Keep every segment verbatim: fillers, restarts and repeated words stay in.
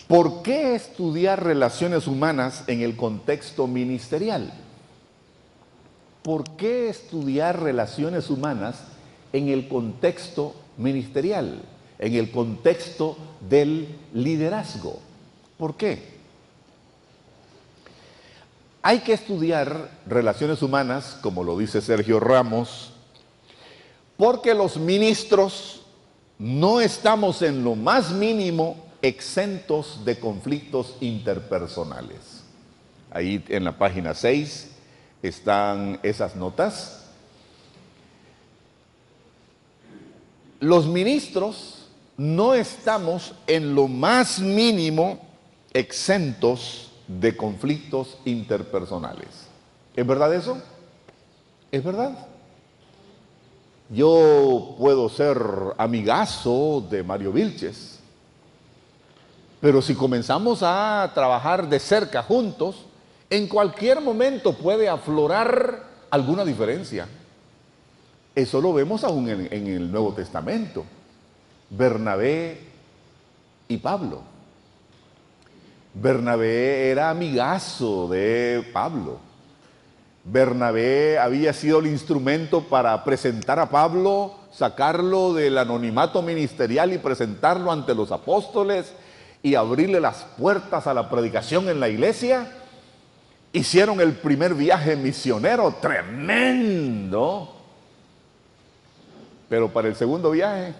¿Por qué estudiar relaciones humanas en el contexto ministerial? ¿Por qué estudiar relaciones humanas en el contexto ministerial, en el contexto del liderazgo? ¿Por qué? Hay que estudiar relaciones humanas, como lo dice Sergio Ramos, porque los ministros no estamos en lo más mínimo exentos de conflictos interpersonales. Ahí en la página seis están esas notas. Los ministros no estamos en lo más mínimo exentos de conflictos interpersonales. ¿Es verdad eso? ¿Es verdad? Yo puedo ser amigazo de Mario Vilches, pero si comenzamos a trabajar de cerca juntos, en cualquier momento puede aflorar alguna diferencia. Eso lo vemos aún en, en el Nuevo Testamento. Bernabé y Pablo. Bernabé era amigazo de Pablo. Bernabé había sido el instrumento para presentar a Pablo, sacarlo del anonimato ministerial y presentarlo ante los apóstoles y abrirle las puertas a la predicación en la iglesia. Hicieron el primer viaje misionero tremendo, pero para el segundo viaje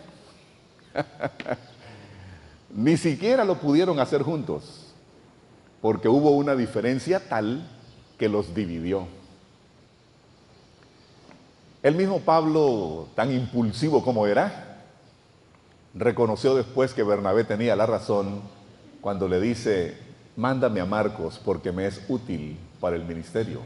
ni siquiera lo pudieron hacer juntos, porque hubo una diferencia tal que los dividió. El mismo Pablo, tan impulsivo como era, reconoció después que Bernabé tenía la razón cuando le dice: mándame a Marcos porque me es útil para el ministerio.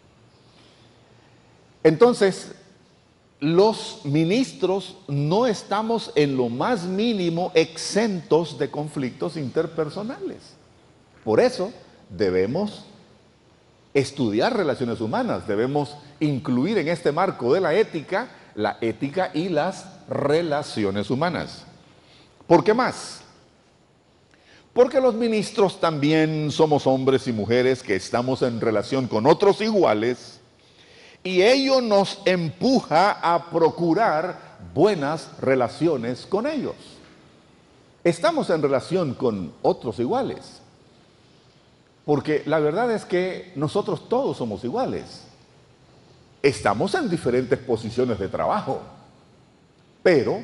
Entonces, los ministros no estamos en lo más mínimo exentos de conflictos interpersonales. Por eso debemos estudiar relaciones humanas, debemos incluir en este marco de la ética, la ética y las relaciones humanas. ¿Por qué más? Porque los ministros también somos hombres y mujeres que estamos en relación con otros iguales, y ello nos empuja a procurar buenas relaciones con ellos. Estamos en relación con otros iguales, porque la verdad es que nosotros todos somos iguales. Estamos en diferentes posiciones de trabajo, pero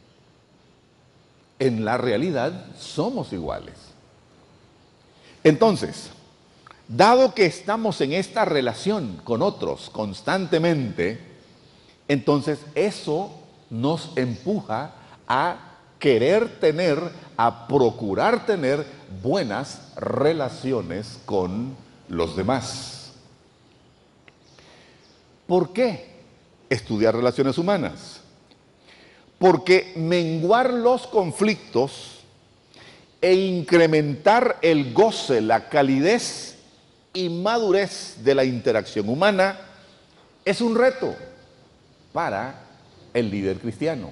en la realidad somos iguales. Entonces, dado que estamos en esta relación con otros constantemente, entonces eso nos empuja a querer tener, a procurar tener buenas relaciones con los demás. ¿Por qué estudiar relaciones humanas? Porque menguar los conflictos e incrementar el goce, la calidez y madurez de la interacción humana es un reto para el líder cristiano.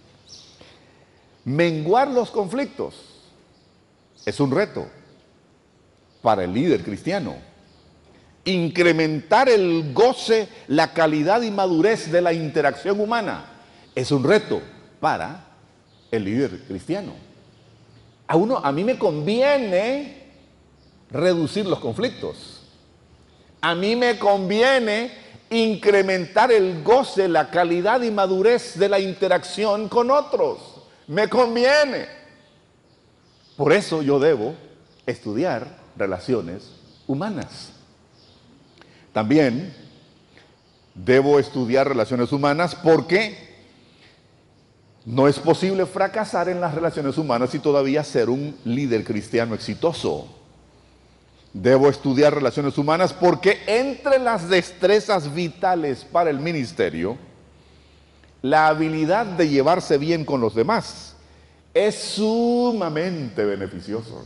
Menguar los conflictos es un reto para el líder cristiano. Incrementar el goce, la calidad y madurez de la interacción humana es un reto para el líder cristiano. A uno, a mí me conviene reducir los conflictos. A mí me conviene incrementar el goce, la calidad y madurez de la interacción con otros. Me conviene. Por eso yo debo estudiar relaciones humanas. También debo estudiar relaciones humanas porque no es posible fracasar en las relaciones humanas y todavía ser un líder cristiano exitoso. Debo estudiar relaciones humanas porque entre las destrezas vitales para el ministerio, la habilidad de llevarse bien con los demás es sumamente beneficioso.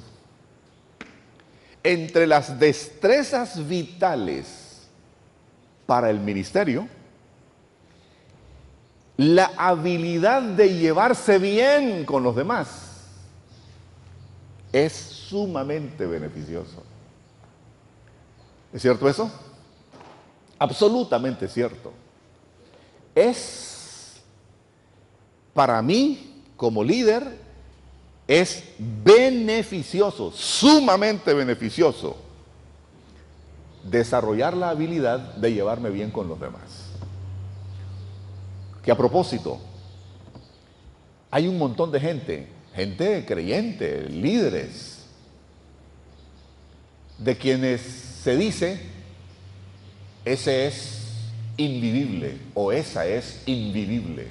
Entre las destrezas vitales para el ministerio, la habilidad de llevarse bien con los demás es sumamente beneficioso. ¿Es cierto eso? Absolutamente cierto. Es, para mí, como líder, es beneficioso, sumamente beneficioso, desarrollar la habilidad de llevarme bien con los demás. Que a propósito, hay un montón de gente, gente creyente, líderes, de quienes se dice, ese es invivible o esa es invivible.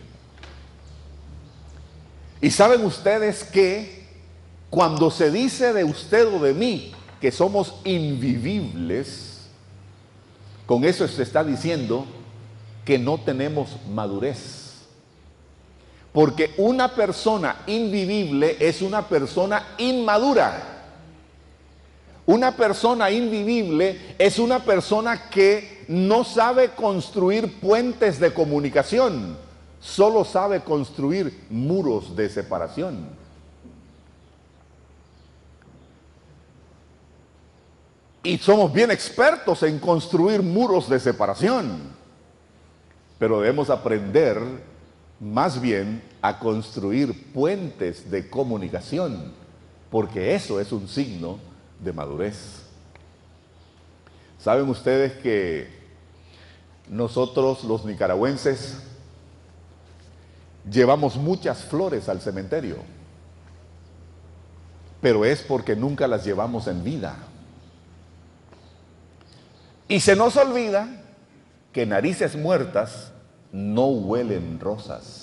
Y saben ustedes que cuando se dice de usted o de mí que somos invivibles, con eso se está diciendo que no tenemos madurez. Porque una persona invivible es una persona inmadura. Una persona invivible es una persona que no sabe construir puentes de comunicación, solo sabe construir muros de separación. Y somos bien expertos en construir muros de separación, pero debemos aprender más bien a construir puentes de comunicación, porque eso es un signo de madurez. ¿Saben ustedes que nosotros los nicaragüenses llevamos muchas flores al cementerio? Pero es porque nunca las llevamos en vida. Y se nos olvida que narices muertas no huelen rosas.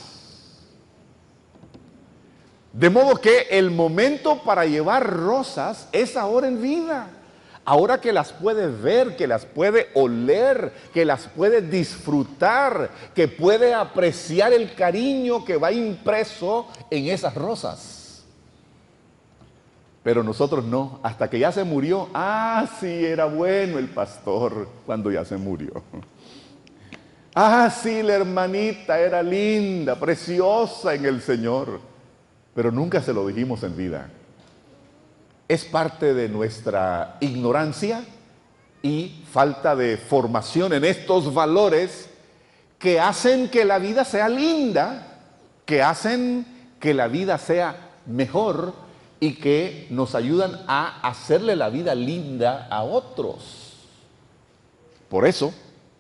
De modo que el momento para llevar rosas es ahora en vida. Ahora que las puede ver, que las puede oler, que las puede disfrutar, que puede apreciar el cariño que va impreso en esas rosas. Pero nosotros no, hasta que ya se murió. Ah, sí, era bueno el pastor cuando ya se murió. Ah, sí, la hermanita era linda, preciosa en el Señor. Pero nunca se lo dijimos en vida. Es parte de nuestra ignorancia y falta de formación en estos valores que hacen que la vida sea linda, que hacen que la vida sea mejor y que nos ayudan a hacerle la vida linda a otros. Por eso,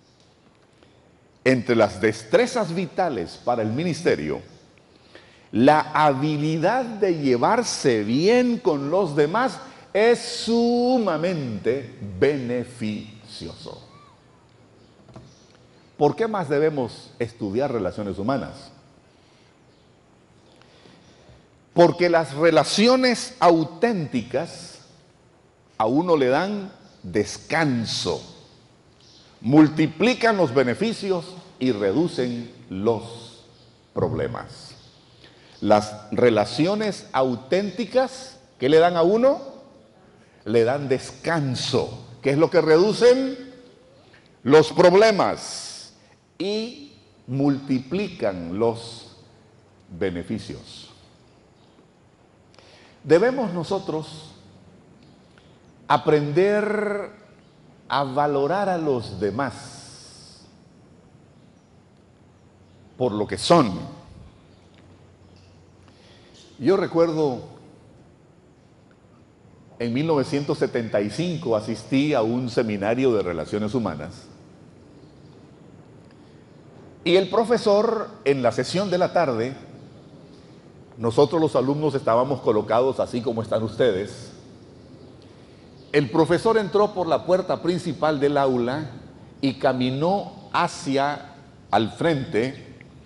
entre las destrezas vitales para el ministerio, la habilidad de llevarse bien con los demás es sumamente beneficioso. ¿Por qué más debemos estudiar relaciones humanas? Porque las relaciones auténticas a uno le dan descanso, multiplican los beneficios y reducen los problemas. Las relaciones auténticas, ¿qué le dan a uno? Le dan descanso. ¿Qué es lo que reducen? Los problemas y multiplican los beneficios. Debemos nosotros aprender a valorar a los demás por lo que son. Yo recuerdo, en mil novecientos setenta y cinco asistí a un seminario de relaciones humanas y el profesor, en la sesión de la tarde, nosotros los alumnos estábamos colocados así como están ustedes. El profesor entró por la puerta principal del aula y caminó hacia al frente.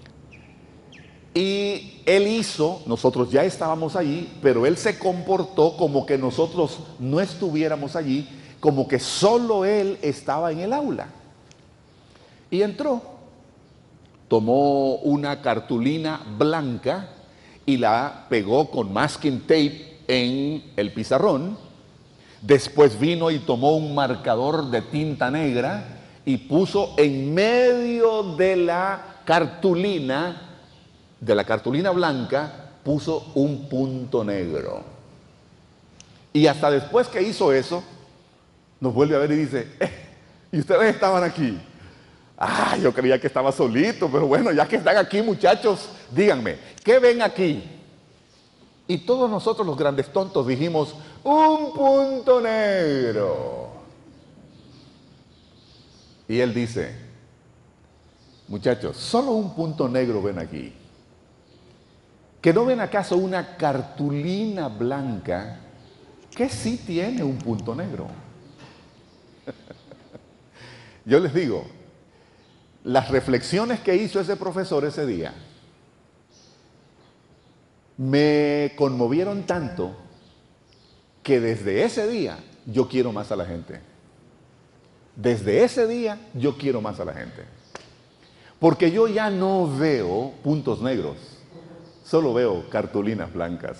Y él hizo, nosotros ya estábamos allí, pero él se comportó como que nosotros no estuviéramos allí, como que solo él estaba en el aula. Y entró, tomó una cartulina blanca y la pegó con masking tape en el pizarrón. Después vino y tomó un marcador de tinta negra y puso en medio de la cartulina de la cartulina blanca, puso un punto negro. Y hasta después que hizo eso, nos vuelve a ver y dice, eh, ¿y ustedes estaban aquí? Ah, yo creía que estaba solito, pero bueno, ya que están aquí, muchachos, díganme, ¿qué ven aquí? Y todos nosotros los grandes tontos dijimos, un punto negro. Y él dice, muchachos, solo un punto negro ven aquí. ¿Que no ven acaso una cartulina blanca que sí tiene un punto negro? Yo les digo, las reflexiones que hizo ese profesor ese día me conmovieron tanto que desde ese día yo quiero más a la gente. Desde ese día yo quiero más a la gente. Porque yo ya no veo puntos negros, solo veo cartulinas blancas.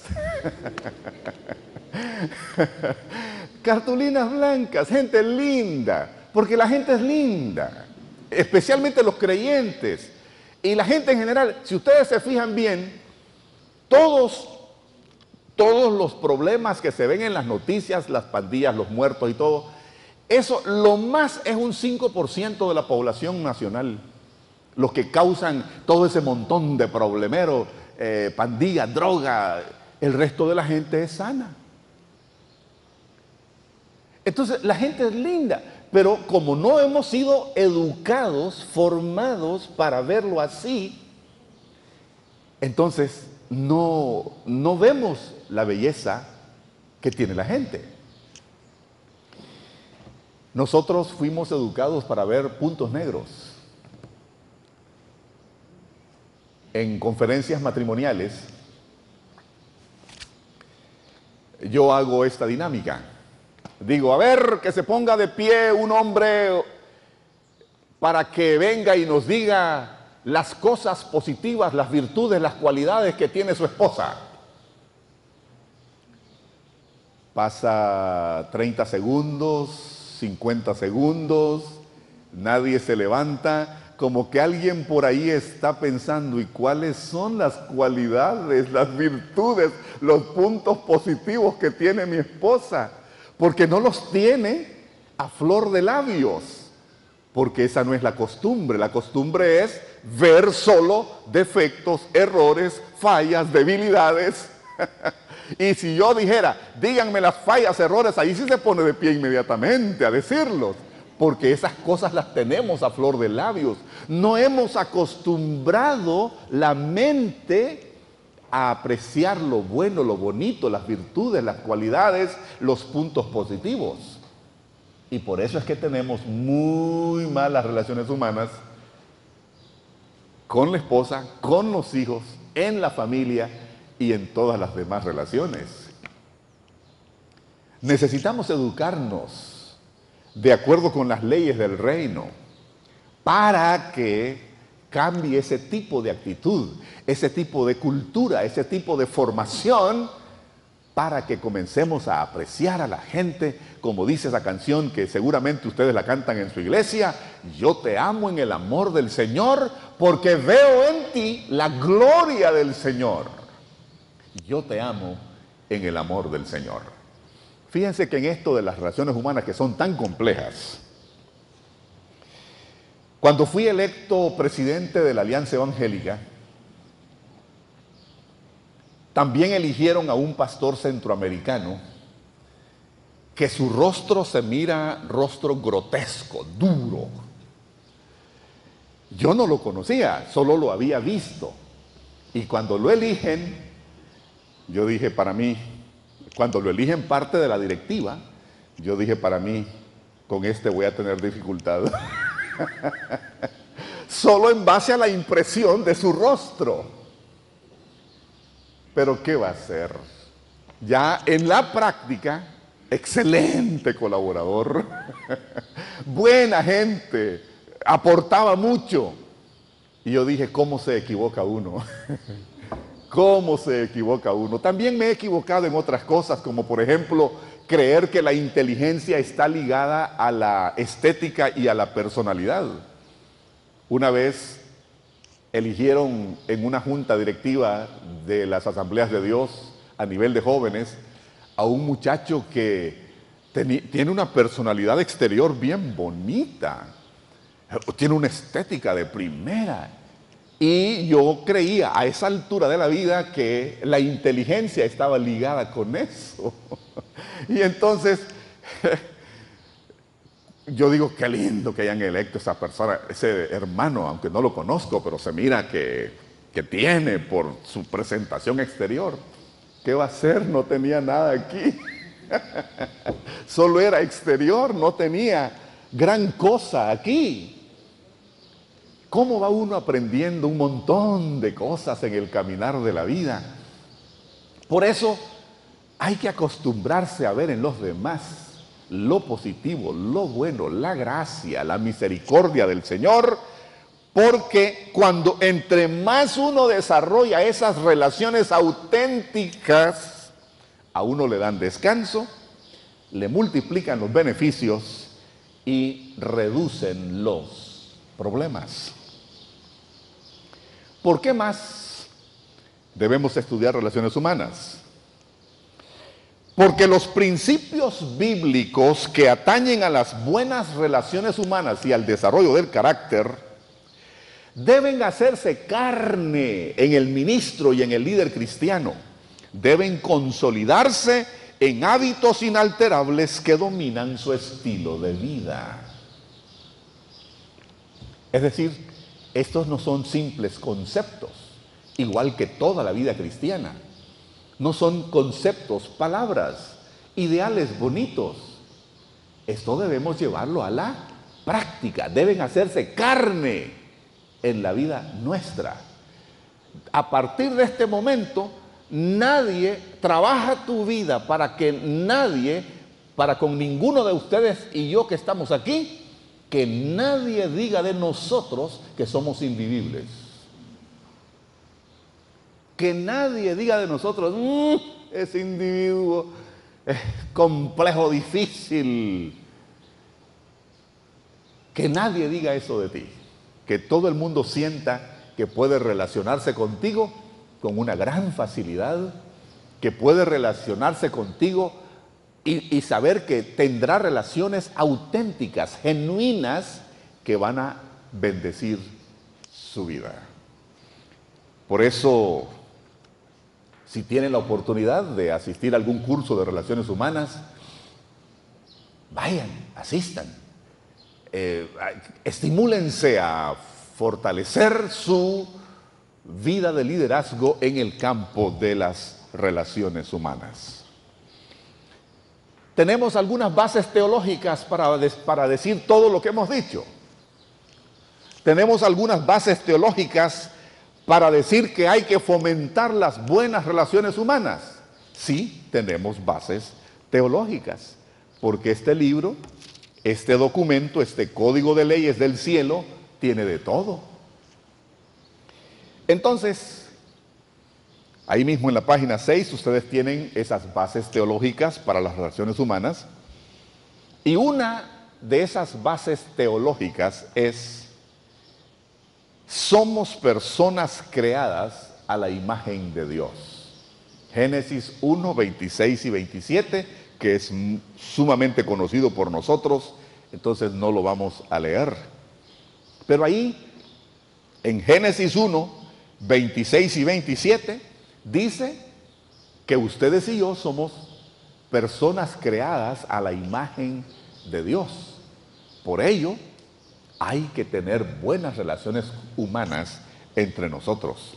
Cartulinas blancas, gente linda, porque la gente es linda, especialmente los creyentes. Y la gente en general, si ustedes se fijan bien, todos, todos los problemas que se ven en las noticias, las pandillas, los muertos y todo, eso lo más es un cinco por ciento de la población nacional. Los que causan todo ese montón de problemeros, eh, pandillas, droga, el resto de la gente es sana. Entonces la gente es linda, pero como no hemos sido educados, formados para verlo así, entonces no, no vemos la belleza que tiene la gente. Nosotros fuimos educados para ver puntos negros. En conferencias matrimoniales, yo hago esta dinámica. Digo, a ver, que se ponga de pie un hombre para que venga y nos diga las cosas positivas, las virtudes, las cualidades que tiene su esposa. Pasa treinta segundos, cincuenta segundos, nadie se levanta, como que alguien por ahí está pensando, ¿y cuáles son las cualidades, las virtudes, los puntos positivos que tiene mi esposa? Porque no los tiene a flor de labios, porque esa no es la costumbre. La costumbre es ver solo defectos, errores, fallas, debilidades. Y si yo dijera, díganme las fallas, errores, ahí sí se pone de pie inmediatamente a decirlos, porque esas cosas las tenemos a flor de labios. No hemos acostumbrado la mente a apreciar lo bueno, lo bonito, las virtudes, las cualidades, los puntos positivos. Y por eso es que tenemos muy malas relaciones humanas con la esposa, con los hijos, en la familia y en todas las demás relaciones. Necesitamos educarnos de acuerdo con las leyes del reino para que cambie ese tipo de actitud, ese tipo de cultura, ese tipo de formación, para que comencemos a apreciar a la gente, como dice esa canción que seguramente ustedes la cantan en su iglesia: yo te amo en el amor del Señor, porque veo en ti la gloria del Señor. Yo te amo en el amor del Señor. Fíjense que en esto de las relaciones humanas, que son tan complejas, cuando fui electo presidente de la Alianza Evangélica, también eligieron a un pastor centroamericano que su rostro se mira rostro grotesco, duro. Yo no lo conocía, solo lo había visto. Y cuando lo eligen, yo dije para mí, cuando lo eligen parte de la directiva, yo dije para mí, con este voy a tener dificultad. Solo en base a la impresión de su rostro. Pero ¿qué va a hacer? Ya en la práctica, excelente colaborador, buena gente, aportaba mucho. Y yo dije, ¿cómo se equivoca uno? ¿Cómo se equivoca uno? También me he equivocado en otras cosas, como por ejemplo, creer que la inteligencia está ligada a la estética y a la personalidad. Una vez eligieron en una junta directiva de las Asambleas de Dios a nivel de jóvenes a un muchacho que tiene una personalidad exterior bien bonita, tiene una estética de primera. Y yo creía a esa altura de la vida que la inteligencia estaba ligada con eso. Y entonces, yo digo, qué lindo que hayan electo esa persona, ese hermano, aunque no lo conozco, pero se mira que, que tiene por su presentación exterior. ¿Qué va a hacer? No tenía nada aquí. Solo era exterior, no tenía gran cosa aquí. ¿Cómo va uno aprendiendo un montón de cosas en el caminar de la vida? Por eso hay que acostumbrarse a ver en los demás lo positivo, lo bueno, la gracia, la misericordia del Señor, porque cuando entre más uno desarrolla esas relaciones auténticas, a uno le dan descanso, le multiplican los beneficios y reducen los problemas. ¿Por qué más debemos estudiar relaciones humanas? Porque los principios bíblicos que atañen a las buenas relaciones humanas y al desarrollo del carácter deben hacerse carne en el ministro y en el líder cristiano. Deben consolidarse en hábitos inalterables que dominan su estilo de vida. Es decir, estos no son simples conceptos, igual que toda la vida cristiana. No son conceptos, palabras, ideales bonitos. Esto debemos llevarlo a la práctica, deben hacerse carne en la vida nuestra. A partir de este momento, nadie trabaja tu vida para que nadie, para con ninguno de ustedes y yo que estamos aquí, que nadie diga de nosotros que somos invivibles. Que nadie diga de nosotros, mmm, ese individuo es complejo, difícil. Que nadie diga eso de ti. Que todo el mundo sienta que puede relacionarse contigo con una gran facilidad, que puede relacionarse contigo y, y saber que tendrá relaciones auténticas, genuinas, que van a bendecir su vida. Por eso, si tienen la oportunidad de asistir a algún curso de relaciones humanas, vayan, asistan. Eh, estimúlense a fortalecer su vida de liderazgo en el campo de las relaciones humanas. Tenemos algunas bases teológicas para, para decir todo lo que hemos dicho. Tenemos algunas bases teológicas para decir que hay que fomentar las buenas relaciones humanas. Sí, tenemos bases teológicas, porque este libro, este documento, este código de leyes del cielo, tiene de todo. Entonces, ahí mismo en la página seis, ustedes tienen esas bases teológicas para las relaciones humanas. Y una de esas bases teológicas es: somos personas creadas a la imagen de Dios. Génesis uno, veintiséis y veintisiete, que es sumamente conocido por nosotros, entonces no lo vamos a leer. Pero ahí, en Génesis uno, veintiséis y veintisiete, dice que ustedes y yo somos personas creadas a la imagen de Dios. Por ello, hay que tener buenas relaciones humanas entre nosotros.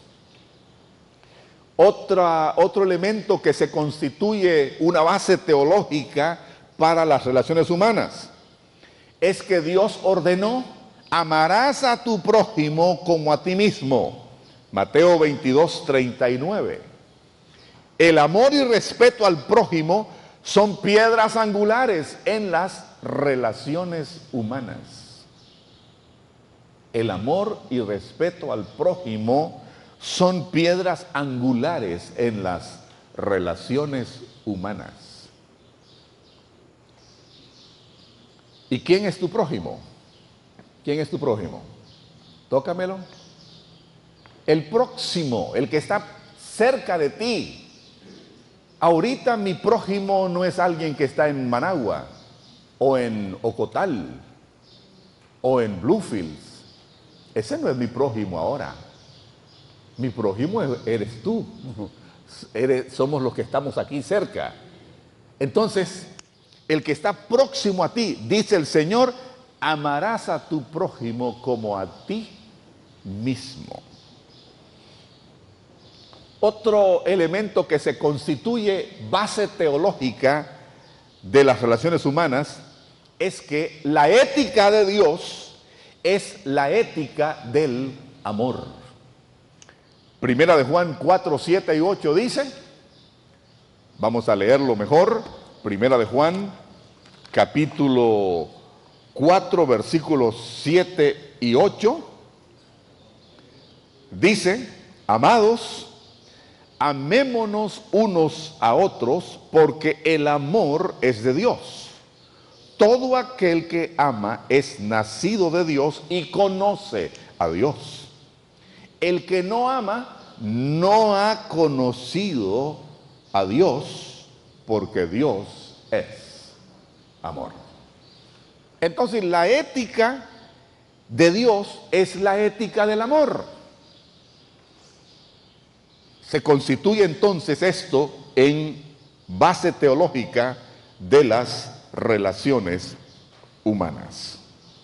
Otra, otro elemento que se constituye una base teológica para las relaciones humanas es que Dios ordenó: amarás a tu prójimo como a ti mismo. Mateo veintidós, treinta y nueve. El amor y respeto al prójimo son piedras angulares en las relaciones humanas. El amor y respeto al prójimo son piedras angulares en las relaciones humanas. ¿Y quién es tu prójimo? ¿Quién es tu prójimo? Tócamelo. El próximo, el que está cerca de ti. Ahorita mi prójimo no es alguien que está en Managua, o en Ocotal, o en Bluefields. Ese no es mi prójimo ahora. Mi prójimo eres tú. Eres, somos los que estamos aquí cerca. Entonces, el que está próximo a ti, dice el Señor, amarás a tu prójimo como a ti mismo. Otro elemento que se constituye base teológica de las relaciones humanas es que la ética de Dios es la ética del amor. Primera de Juan cuatro, siete y ocho dice, vamos a leerlo mejor, Primera de Juan, capítulo cuatro, versículos siete y ocho, dice, amados, amémonos unos a otros, porque el amor es de Dios. Todo aquel que ama es nacido de Dios y conoce a Dios. El que no ama no ha conocido a Dios, porque Dios es amor. Entonces, la ética de Dios es la ética del amor. Se constituye entonces esto en base teológica de las relaciones humanas.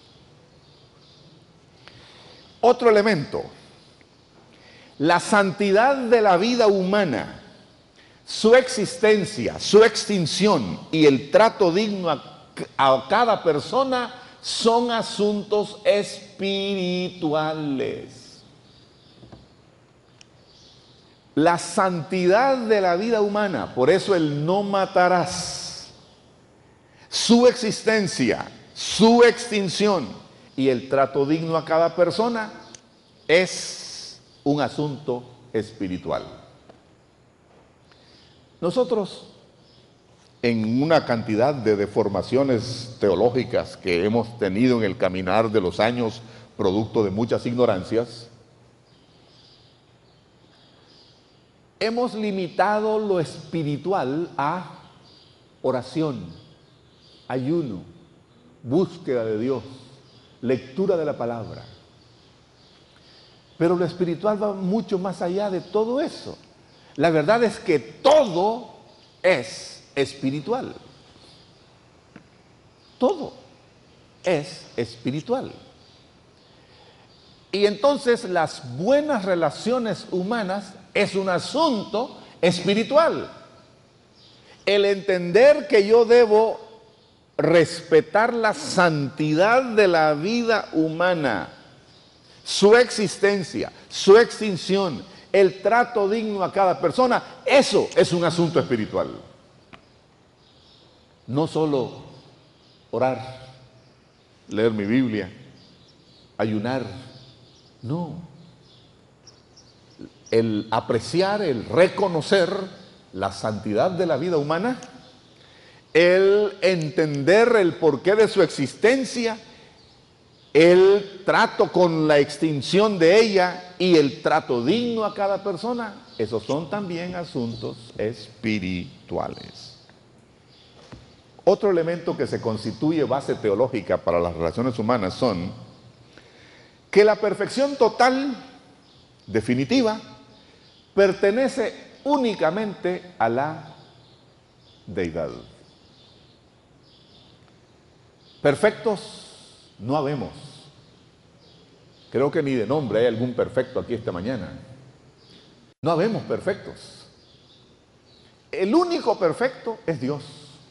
Otro elemento, la santidad de la vida humana, su existencia, su extinción y el trato digno a, a cada persona son asuntos espirituales. La santidad de la vida humana, por eso el no matarás, su existencia, su extinción y el trato digno a cada persona es un asunto espiritual. Nosotros, en una cantidad de deformaciones teológicas que hemos tenido en el caminar de los años, producto de muchas ignorancias, hemos limitado lo espiritual a oración, ayuno, búsqueda de Dios, lectura de la palabra. Pero lo espiritual va mucho más allá de todo eso. La verdad es que todo es espiritual. Todo es espiritual. Y entonces las buenas relaciones humanas es un asunto espiritual. El entender que yo debo respetar la santidad de la vida humana, su existencia, su extinción, el trato digno a cada persona, eso es un asunto espiritual. No solo orar, leer mi Biblia, ayunar, no. El apreciar, el reconocer la santidad de la vida humana, el entender el porqué de su existencia, el trato con la extinción de ella y el trato digno a cada persona, esos son también asuntos espirituales. Otro elemento que se constituye base teológica para las relaciones humanas son que la perfección total, definitiva, pertenece únicamente a la deidad. Perfectos no habemos. Creo que ni de nombre hay algún perfecto aquí esta mañana. No habemos perfectos. El único perfecto es Dios.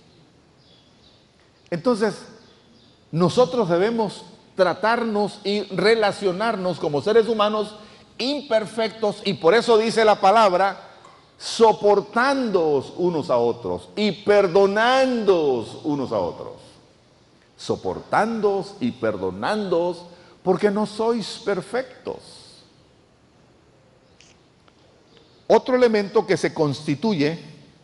Entonces, nosotros debemos tratarnos y relacionarnos como seres humanos imperfectos, y por eso dice la palabra, soportándoos unos a otros y perdonándoos unos a otros. Soportándoos y perdonándoos porque no sois perfectos. Otro elemento que se constituye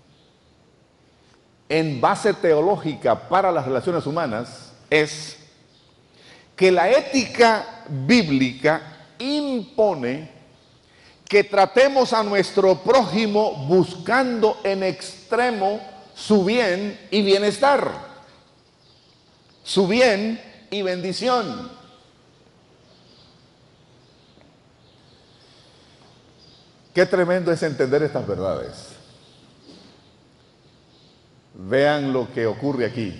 en base teológica para las relaciones humanas es que la ética bíblica impone que tratemos a nuestro prójimo buscando en extremo su bien y bienestar, su bien y bendición. Qué tremendo es entender estas verdades. Vean lo que ocurre aquí.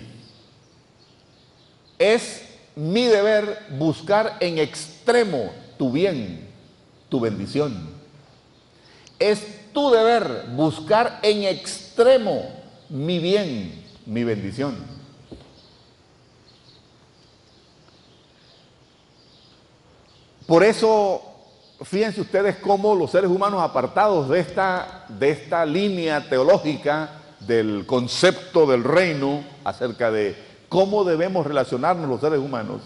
Es mi deber buscar en extremo tu bien, tu bendición. Es tu deber buscar en extremo mi bien, mi bendición. Por eso, fíjense ustedes cómo los seres humanos apartados de esta, de esta línea teológica del concepto del reino acerca de cómo debemos relacionarnos los seres humanos,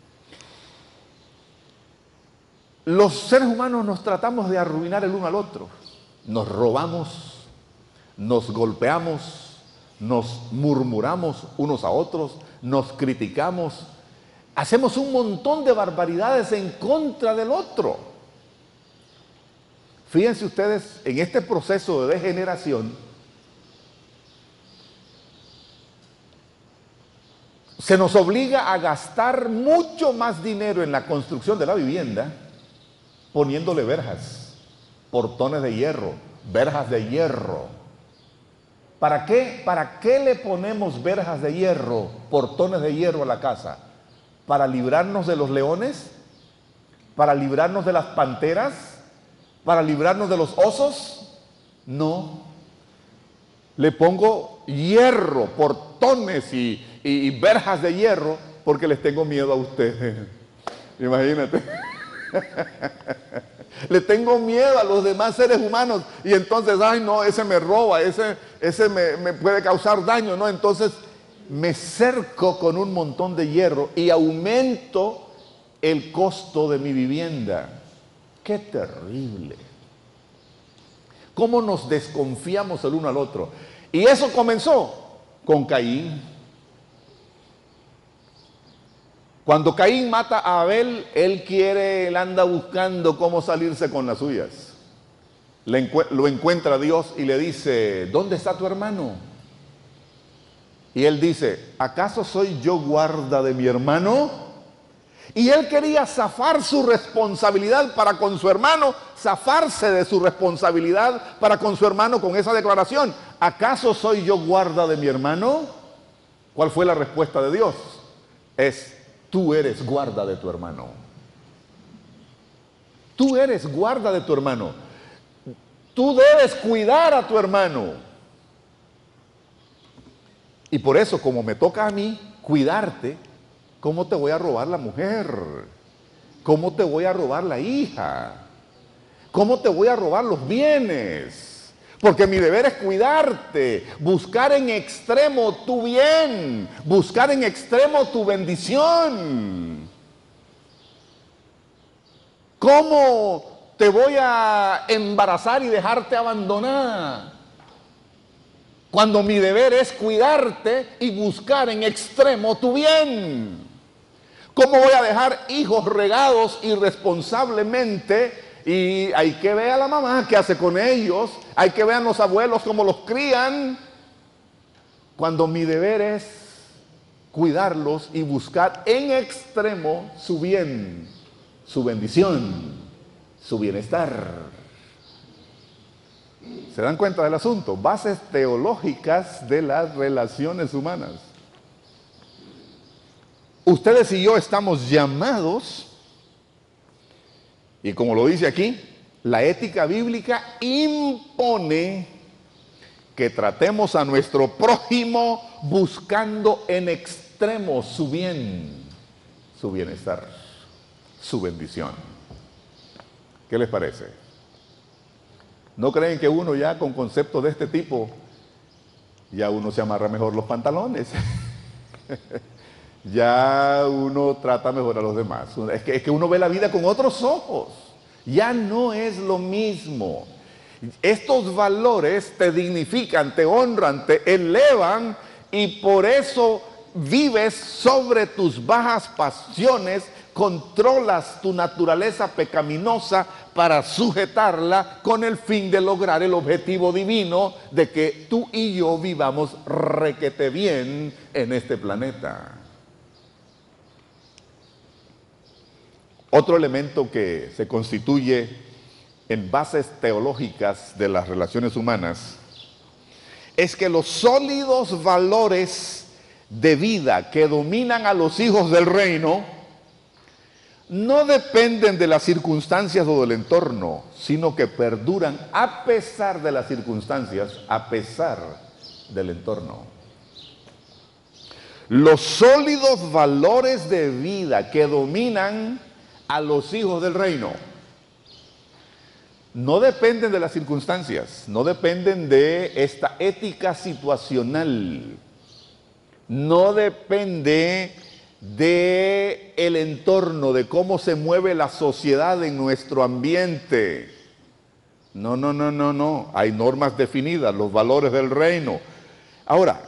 los seres humanos nos tratamos de arruinar el uno al otro. Nos robamos, nos golpeamos, nos murmuramos unos a otros, nos criticamos, hacemos un montón de barbaridades en contra del otro. Fíjense ustedes, en este proceso de degeneración, se nos obliga a gastar mucho más dinero en la construcción de la vivienda, poniéndole verjas, portones de hierro, verjas de hierro. ¿Para qué? ¿Para qué le ponemos verjas de hierro, portones de hierro a la casa? ¿Para librarnos de los leones? ¿Para librarnos de las panteras? ¿Para librarnos de los osos? No. Le pongo hierro, portones y, y, y verjas de hierro porque les tengo miedo a ustedes. Imagínate. Le tengo miedo a los demás seres humanos y entonces, ay no, ese me roba, ese, ese me, me puede causar daño, ¿no? Entonces me cerco con un montón de hierro y aumento el costo de mi vivienda. ¡Qué terrible! ¿Cómo nos desconfiamos el uno al otro? Y eso comenzó con Caín. Cuando Caín mata a Abel, él quiere, él anda buscando cómo salirse con las suyas. Le encu- lo encuentra Dios y le dice, ¿dónde está tu hermano? Y él dice, ¿acaso soy yo guarda de mi hermano? Y él quería zafar su responsabilidad para con su hermano, zafarse de su responsabilidad para con su hermano con esa declaración. ¿Acaso soy yo guarda de mi hermano? ¿Cuál fue la respuesta de Dios? Es, tú eres guarda de tu hermano. Tú eres guarda de tu hermano. Tú debes cuidar a tu hermano. Y por eso, como me toca a mí cuidarte, ¿cómo te voy a robar la mujer? ¿Cómo te voy a robar la hija? ¿Cómo te voy a robar los bienes? Porque mi deber es cuidarte, buscar en extremo tu bien, buscar en extremo tu bendición. ¿Cómo te voy a embarazar y dejarte abandonar? Cuando mi deber es cuidarte y buscar en extremo tu bien. ¿Cómo voy a dejar hijos regados irresponsablemente? Y hay que ver a la mamá qué hace con ellos, hay que ver a los abuelos cómo los crían, cuando mi deber es cuidarlos y buscar en extremo su bien, su bendición, su bienestar. ¿Se dan cuenta del asunto? Bases teológicas de las relaciones humanas. Ustedes y yo estamos llamados, y como lo dice aquí, la ética bíblica impone que tratemos a nuestro prójimo buscando en extremo su bien, su bienestar, su bendición. ¿Qué les parece? ¿No creen que uno ya con conceptos de este tipo, ya uno se amarra mejor los pantalones? Ya uno trata mejor a los demás. Es que, es que uno ve la vida con otros ojos. Ya no es lo mismo. Estos valores te dignifican, te honran, te elevan y por eso vives sobre tus bajas pasiones, controlas tu naturaleza pecaminosa para sujetarla con el fin de lograr el objetivo divino de que tú y yo vivamos requete bien en este planeta. Otro elemento que se constituye en bases teológicas de las relaciones humanas es que los sólidos valores de vida que dominan a los hijos del reino no dependen de las circunstancias o del entorno, sino que perduran a pesar de las circunstancias, a pesar del entorno. Los sólidos valores de vida que dominan a los hijos del reino no dependen de las circunstancias, no dependen de esta ética situacional, no depende de el entorno, de cómo se mueve la sociedad en nuestro ambiente. No, no, no, no, no. Hay normas definidas, los valores del reino. Ahora,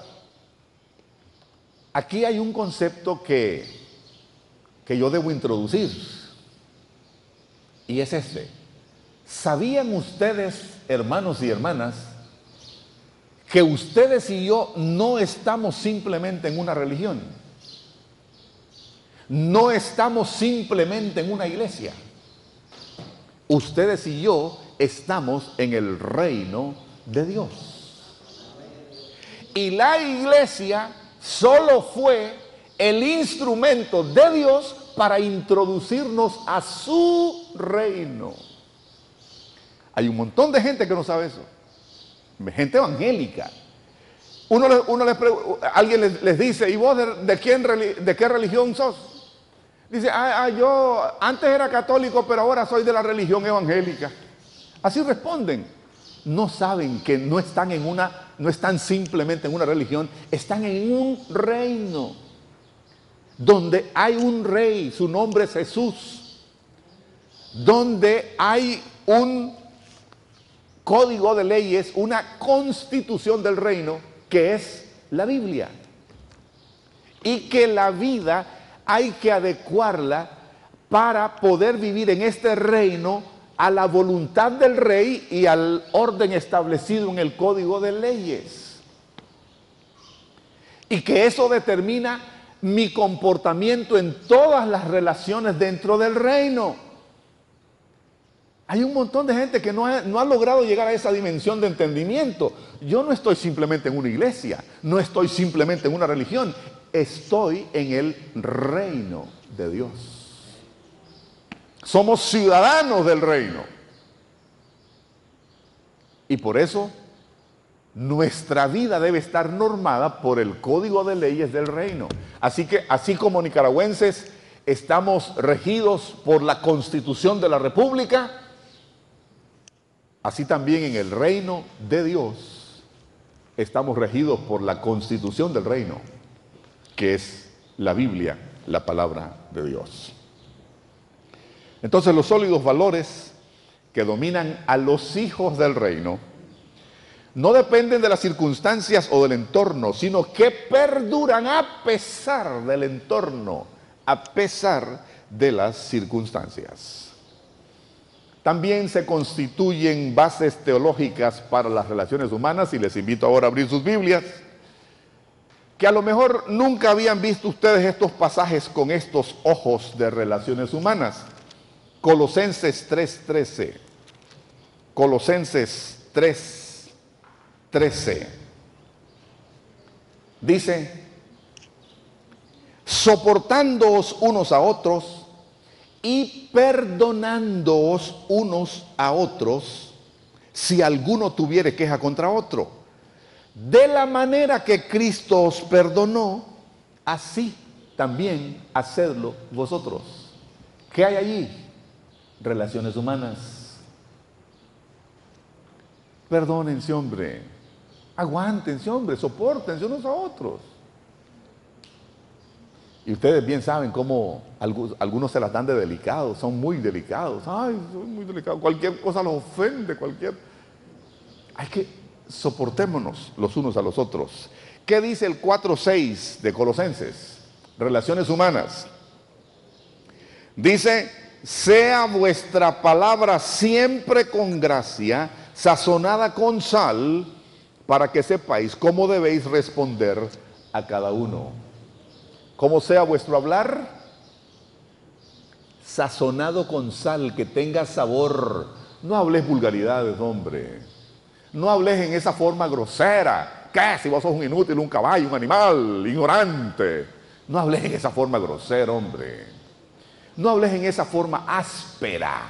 aquí hay un concepto que, que yo debo introducir, y es este. ¿Sabían ustedes, hermanos y hermanas, que ustedes y yo no estamos simplemente en una religión? No estamos simplemente en una iglesia. Ustedes y yo estamos en el reino de Dios. Y la iglesia solo fue el instrumento de Dios para introducirnos a su reino. Hay un montón de gente que no sabe eso. Gente evangélica. Uno, uno les, alguien les, les dice, ¿y vos de, de, quién, de qué religión sos? Dice, ah, ah, yo antes era católico, pero ahora soy de la religión evangélica. Así responden. No saben que no están en una, no están simplemente en una religión, están en un reino donde hay un rey, su nombre es Jesús, donde hay un código de leyes, una constitución del reino que es la Biblia, y que la vida hay que adecuarla para poder vivir en este reino a la voluntad del rey y al orden establecido en el código de leyes. Y que eso determina mi comportamiento en todas las relaciones dentro del reino. Hay un montón de gente que no ha, no ha logrado llegar a esa dimensión de entendimiento. Yo no estoy simplemente en una iglesia, no estoy simplemente en una religión, estoy en el reino de Dios. Somos ciudadanos del reino. Y por eso nuestra vida debe estar normada por el código de leyes del reino. Así que, así como nicaragüenses estamos regidos por la Constitución de la República, así también en el reino de Dios estamos regidos por la Constitución del reino, que es la Biblia, la palabra de Dios. Entonces, los sólidos valores que dominan a los hijos del reino no dependen de las circunstancias o del entorno, sino que perduran a pesar del entorno, a pesar de las circunstancias. También se constituyen bases teológicas para las relaciones humanas, y les invito ahora a abrir sus Biblias, que a lo mejor nunca habían visto ustedes estos pasajes con estos ojos de relaciones humanas. Colosenses tres trece. Colosenses tres trece. Dice, soportándoos unos a otros y perdonándoos unos a otros, si alguno tuviere queja contra otro. De la manera que Cristo os perdonó, así también hacedlo vosotros. ¿Qué hay allí? Relaciones humanas. Perdónense, hombre. Aguántense, hombre. Sopórtense unos a otros. Y ustedes bien saben cómo algunos, algunos se las dan de delicados. Son muy delicados. Ay, son muy delicados. Cualquier cosa los ofende. Cualquier... Hay que... soportémonos los unos a los otros. ¿Qué dice el cuatro seis de Colosenses? Relaciones humanas. Dice, sea vuestra palabra siempre con gracia, sazonada con sal, para que sepáis cómo debéis responder a cada uno. ¿Cómo sea vuestro hablar? Sazonado con sal, que tenga sabor. No hables vulgaridades, hombre. No hables en esa forma grosera. ¿Qué? Si vos sos un inútil, un caballo, un animal, ignorante. No hables en esa forma grosera, hombre. No hables en esa forma áspera.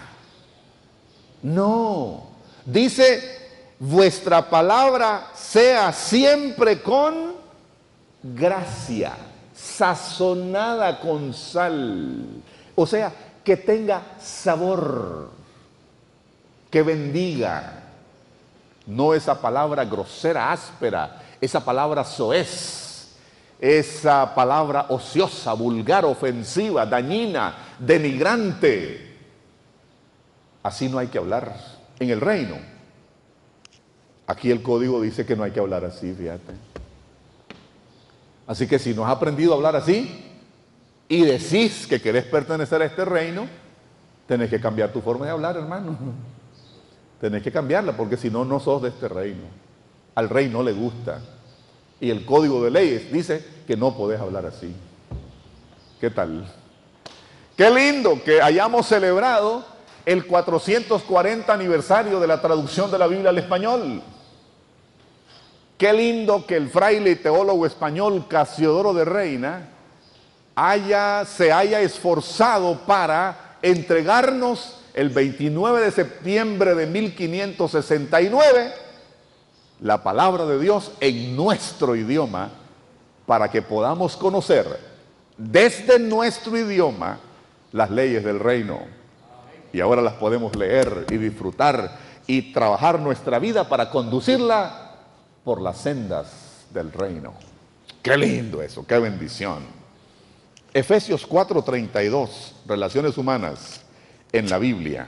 No. Dice, vuestra palabra sea siempre con gracia, sazonada con sal. O sea, que tenga sabor, que bendiga. No esa palabra grosera, áspera, esa palabra soez, esa palabra ociosa, vulgar, ofensiva, dañina, denigrante. Así no hay que hablar en el reino. Aquí el código dice que no hay que hablar así, fíjate. Así que si no has aprendido a hablar así y decís que querés pertenecer a este reino, tenés que cambiar tu forma de hablar, hermano. Tenés que cambiarla, porque si no, no sos de este reino. Al rey no le gusta. Y el código de leyes dice que no podés hablar así. ¿Qué tal? Qué lindo que hayamos celebrado el cuatrocientos cuarenta aniversario de la traducción de la Biblia al español. Qué lindo que el fraile y teólogo español Casiodoro de Reina haya, se haya esforzado para entregarnos el veintinueve de septiembre de mil quinientos sesenta y nueve la palabra de Dios en nuestro idioma, para que podamos conocer desde nuestro idioma las leyes del reino. Y ahora las podemos leer y disfrutar y trabajar nuestra vida para conducirla por las sendas del reino. Qué lindo eso, qué bendición. Efesios cuatro treinta y dos, relaciones humanas en la Biblia.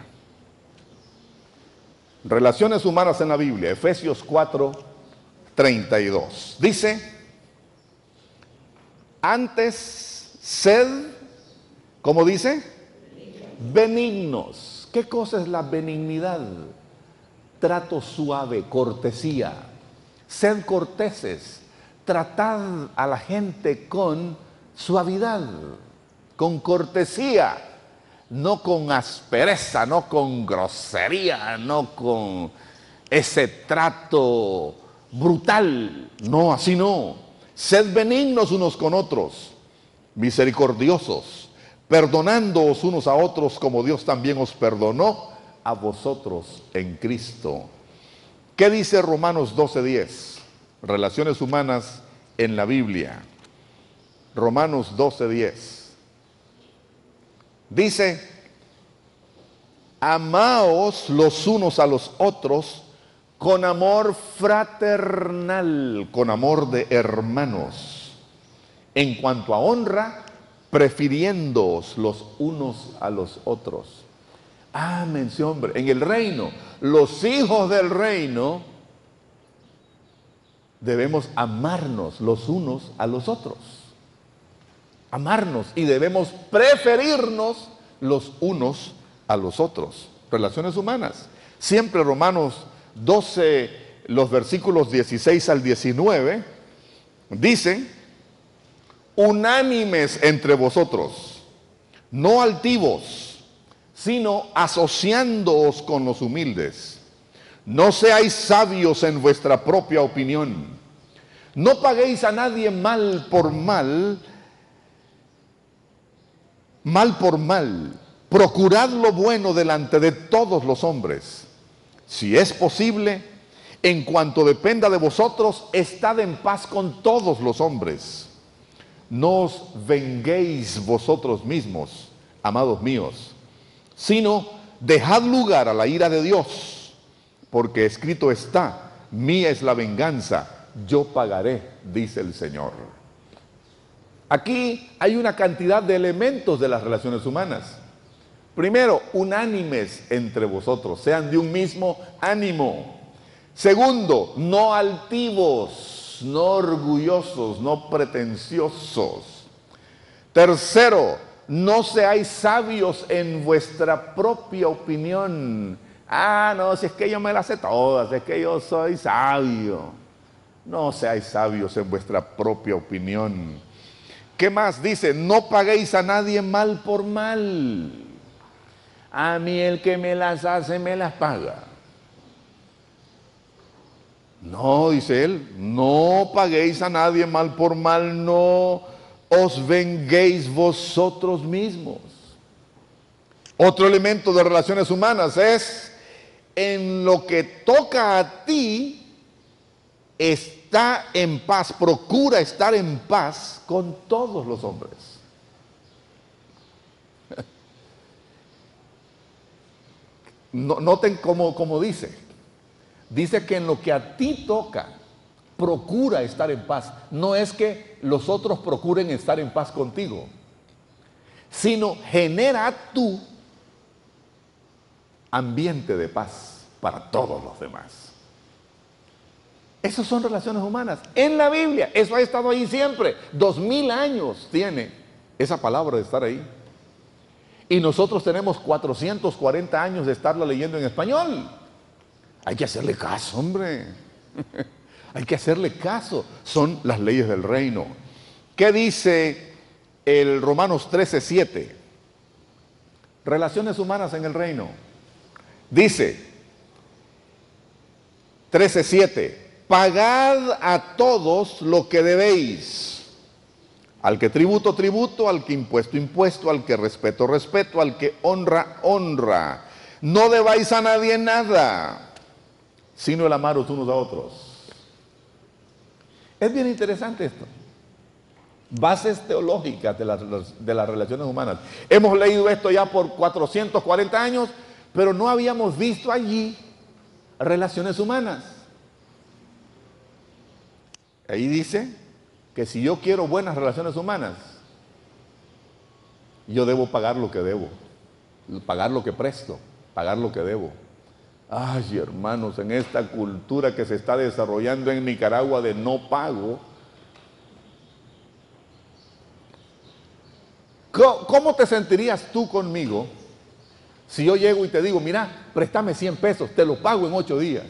Relaciones humanas en la Biblia, Efesios cuatro treinta y dos. Dice, antes sed, ¿cómo dice? Benignos. ¿Qué cosa es la benignidad? Trato suave, cortesía. Sed corteses. Tratad a la gente con suavidad, con cortesía. No con aspereza, no con grosería, no con ese trato brutal. No, así no. Sed benignos unos con otros, misericordiosos, perdonándoos unos a otros como Dios también os perdonó a vosotros en Cristo. ¿Qué dice Romanos doce diez? Relaciones humanas en la Biblia. Romanos doce diez. Dice, amaos los unos a los otros con amor fraternal, con amor de hermanos. En cuanto a honra, prefiriéndoos los unos a los otros. Ah, mención, hombre, en el reino, los hijos del reino debemos amarnos los unos a los otros. Amarnos, y debemos preferirnos los unos a los otros. Relaciones humanas. Siempre Romanos doce, los versículos dieciséis al diecinueve, dicen, unánimes entre vosotros, no altivos, sino asociándoos con los humildes. No seáis sabios en vuestra propia opinión. No paguéis a nadie mal por mal, mal por mal. Procurad lo bueno delante de todos los hombres. Si es posible, en cuanto dependa de vosotros, estad en paz con todos los hombres. No os venguéis vosotros mismos, amados míos, sino dejad lugar a la ira de Dios, porque escrito está, mía es la venganza, yo pagaré, dice el Señor. Aquí hay una cantidad de elementos de las relaciones humanas. Primero, unánimes entre vosotros, sean de un mismo ánimo. Segundo, no altivos, no orgullosos, no pretenciosos. Tercero, no seáis sabios en vuestra propia opinión. Ah, no, si es que yo me las sé todas, es que yo soy sabio. No seáis sabios en vuestra propia opinión. ¿Qué más dice? No paguéis a nadie mal por mal. A mí el que me las hace me las paga. No, dice él, no paguéis a nadie mal por mal, no os venguéis vosotros mismos. Otro elemento de relaciones humanas es, en lo que toca a ti, está en paz, procura estar en paz con todos los hombres. No, noten cómo, cómo dice. Dice que en lo que a ti toca, procura estar en paz. No es que los otros procuren estar en paz contigo, sino genera tú ambiente de paz para todos los demás. Esas son relaciones humanas. En la Biblia, eso ha estado ahí siempre. Dos mil años tiene esa palabra de estar ahí. Y nosotros tenemos cuatrocientos cuarenta años de estarla leyendo en español. Hay que hacerle caso, hombre. Hay que hacerle caso. Son las leyes del reino. ¿Qué dice el Romanos trece siete? Relaciones humanas en el reino. Dice trece siete, pagad a todos lo que debéis. Al que tributo, tributo, al que impuesto, impuesto, al que respeto, respeto, al que honra, honra. No debáis a nadie nada, sino el amaros unos a otros. Es bien interesante esto. Bases teológicas de las, de las relaciones humanas. Hemos leído esto ya por cuatrocientos cuarenta años, pero no habíamos visto allí relaciones humanas. Ahí dice que si yo quiero buenas relaciones humanas, yo debo pagar lo que debo, pagar lo que presto, pagar lo que debo. Ay, hermanos, en esta cultura que se está desarrollando en Nicaragua de no pago, ¿cómo te sentirías tú conmigo si yo llego y te digo, mira, préstame cien pesos, te lo pago en ocho días?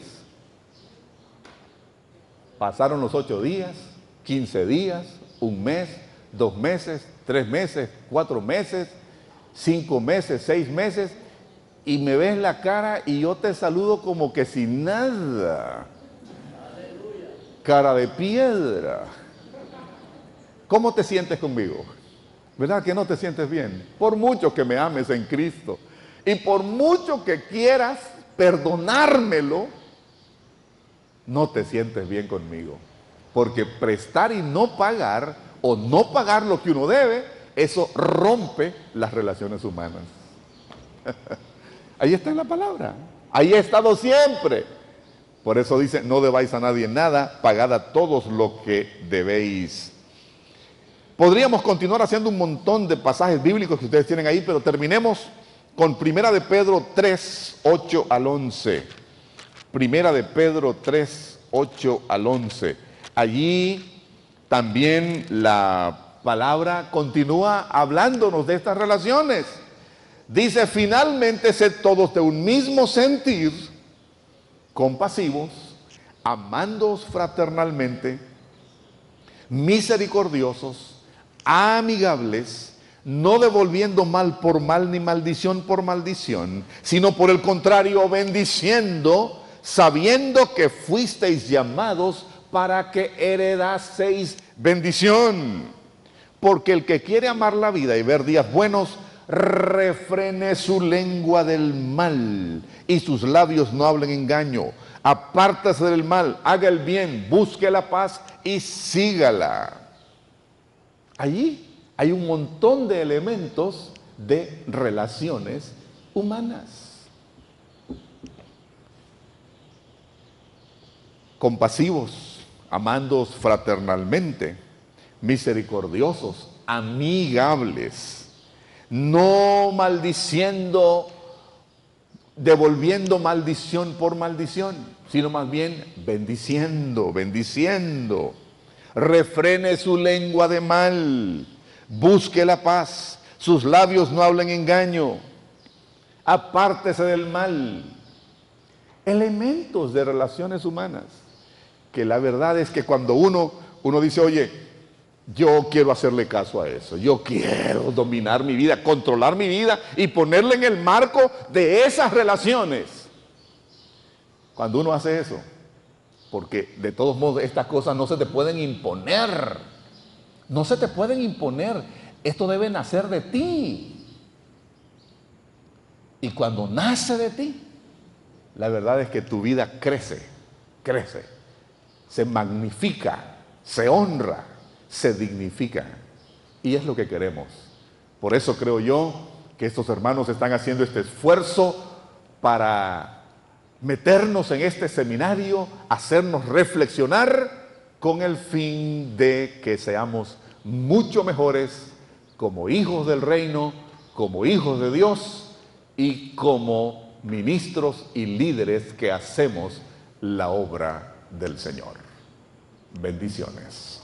Pasaron los ocho días, quince días, un mes, dos meses, tres meses, cuatro meses, cinco meses, seis meses, y me ves la cara y yo te saludo como que sin nada. Cara de piedra. ¿Cómo te sientes conmigo? ¿Verdad que no te sientes bien? Por mucho que me ames en Cristo y por mucho que quieras perdonármelo, no te sientes bien conmigo. Porque prestar y no pagar, o no pagar lo que uno debe, eso rompe las relaciones humanas. Ahí está en la palabra. Ahí ha estado siempre. Por eso dice, no debáis a nadie nada, pagad a todos lo que debéis. Podríamos continuar haciendo un montón de pasajes bíblicos que ustedes tienen ahí, pero terminemos con Primera de Pedro tres, ocho al once. Primera de Pedro tres, ocho al once. Allí también la palabra continúa hablándonos de estas relaciones. Dice, finalmente sed todos de un mismo sentir, compasivos, amándoos fraternalmente, misericordiosos, amigables, no devolviendo mal por mal ni maldición por maldición, sino por el contrario bendiciendo, sabiendo que fuisteis llamados para que heredaseis bendición. Porque el que quiere amar la vida y ver días buenos, refrene su lengua del mal y sus labios no hablen engaño. Apártase del mal, haga el bien, busque la paz y sígala. Allí hay un montón de elementos de relaciones humanas. Compasivos, amándoos fraternalmente, misericordiosos, amigables, no maldiciendo, devolviendo maldición por maldición, sino más bien bendiciendo, bendiciendo. Refrene su lengua de mal, busque la paz, sus labios no hablen engaño, apártese del mal. Elementos de relaciones humanas, que la verdad es que cuando uno, uno dice, oye, yo quiero hacerle caso a eso, yo quiero dominar mi vida, controlar mi vida y ponerle en el marco de esas relaciones. Cuando uno hace eso, porque de todos modos estas cosas no se te pueden imponer, no se te pueden imponer, esto debe nacer de ti. Y cuando nace de ti, la verdad es que tu vida crece, crece, se magnifica, se honra, se dignifica. Y es lo que queremos. Por eso creo yo que estos hermanos están haciendo este esfuerzo para meternos en este seminario, hacernos reflexionar con el fin de que seamos mucho mejores como hijos del reino, como hijos de Dios y como ministros y líderes que hacemos la obra del Señor. Bendiciones.